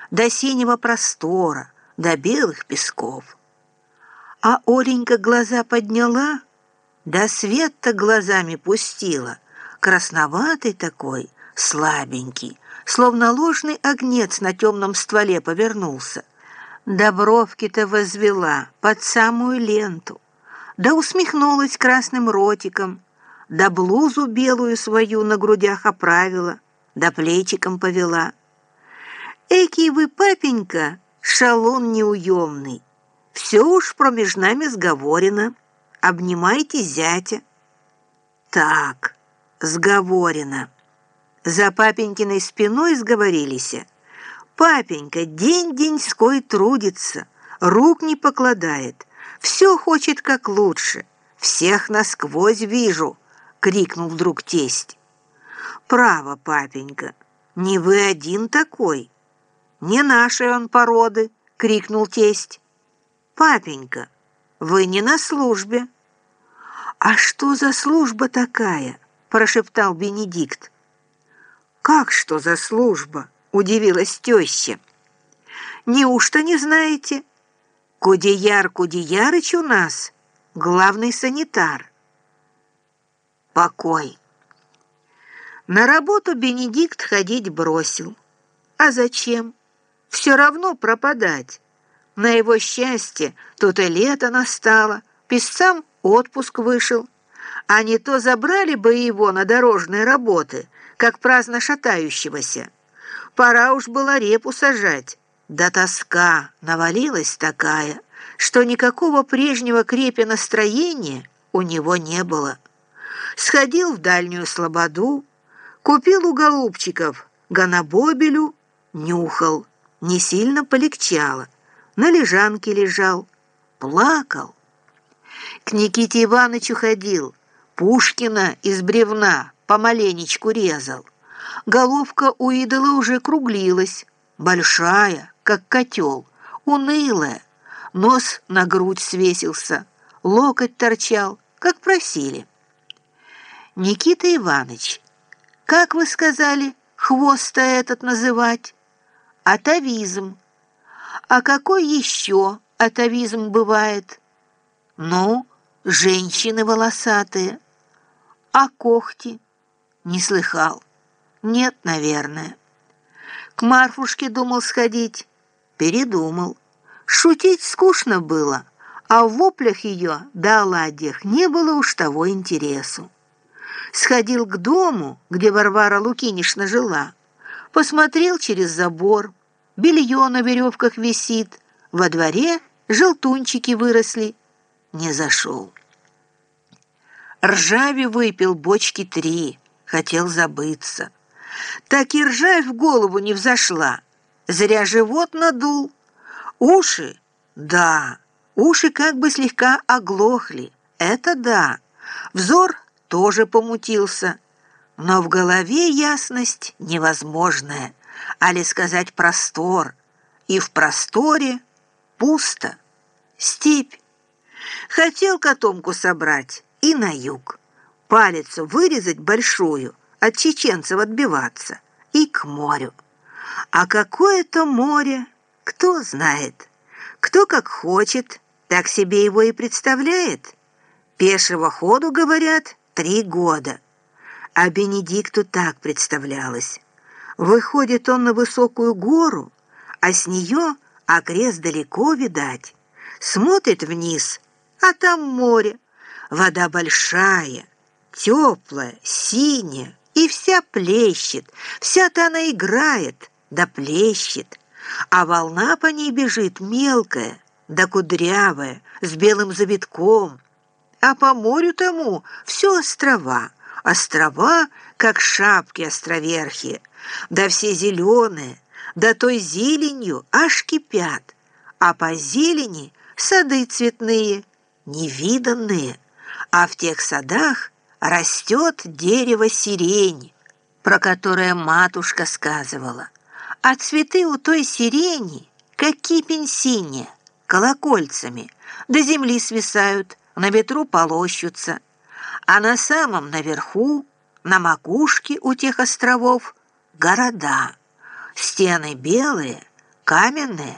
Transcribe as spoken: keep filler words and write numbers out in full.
до синего простора, до белых песков. А Оленька глаза подняла, да свет-то глазами пустила, красноватый такой, слабенький, словно ложный огнец на темном стволе повернулся. Да бровки-то возвела под самую ленту, да усмехнулась красным ротиком, да блузу белую свою на грудях оправила, да плечиком повела. Экий вы, папенька, шалун неуемный, все уж промеж нами сговорено, обнимайте зятя. Так, сговорено. За папенькиной спиной сговорились. Папенька день-деньской трудится, рук не покладает, все хочет как лучше, всех насквозь вижу, крикнул вдруг тесть. Право, папенька, не вы один такой, не нашей он породы, крикнул тесть. Папенька, вы не на службе. А что за служба такая? Прошептал Бенедикт. Как что за служба? Удивилась теща. Неужто не знаете? Кудеяр Кудеярыч у нас главный санитар. Покой. На работу Бенедикт ходить бросил. А зачем? Все равно пропадать. На его счастье тут и лето настало, писцам отпуск вышел. А не то забрали бы его на дорожные работы, как праздно шатающегося. Пора уж было репу сажать. Да тоска навалилась такая, что никакого прежнего крепи настроения у него не было. Сходил в дальнюю слободу, купил у голубчиков ганабобелю, нюхал, не сильно полегчало, на лежанке лежал, плакал. К Никите Иванычу ходил, Пушкина из бревна помаленечку резал. Головка у идола уже круглилась, большая, как котел, унылая. Нос на грудь свесился, локоть торчал, как просили. Никита Иваныч, как вы сказали, хвост-то этот называть? Атавизм. А какой еще атавизм бывает? Ну, женщины волосатые. А когти? Не слыхал. Нет, наверное. К Марфушке думал сходить. Передумал. Шутить скучно было, а в воплях ее да оладьях не было уж того интересу. Сходил к дому, где Варвара Лукинишна жила. Посмотрел через забор. Белье на веревках висит. Во дворе желтунчики выросли. Не зашел. Ржави выпил бочки три. Хотел забыться. Так и ржавь в голову не взошла. Зря живот надул. Уши? Да. Уши как бы слегка оглохли. Это да. Взор тоже помутился. Но в голове ясность невозможная. Али сказать простор. И в просторе пусто. Степь. Хотел котомку собрать и на юг. Палицу вырезать большую, от чеченцев отбиваться, и к морю. А какое-то море, кто знает. Кто как хочет, так себе его и представляет. Пешего ходу, говорят, три года. А Бенедикту так представлялось. Выходит он на высокую гору, а с нее окрест далеко видать. Смотрит вниз, а там море. Вода большая, теплая, синяя, и вся плещет, вся-то она играет, да плещет, а волна по ней бежит мелкая, да кудрявая, с белым завитком, а по морю тому все острова, острова, как шапки островерхие, да все зеленые, да той зеленью аж кипят, а по зелени сады цветные, невиданные, а в тех садах растет дерево сирень, про которое матушка сказывала. А цветы у той сирени, как кипень синяя, колокольцами, до земли свисают, на ветру полощутся. А на самом наверху, на макушке у тех островов, города. Стены белые, каменные.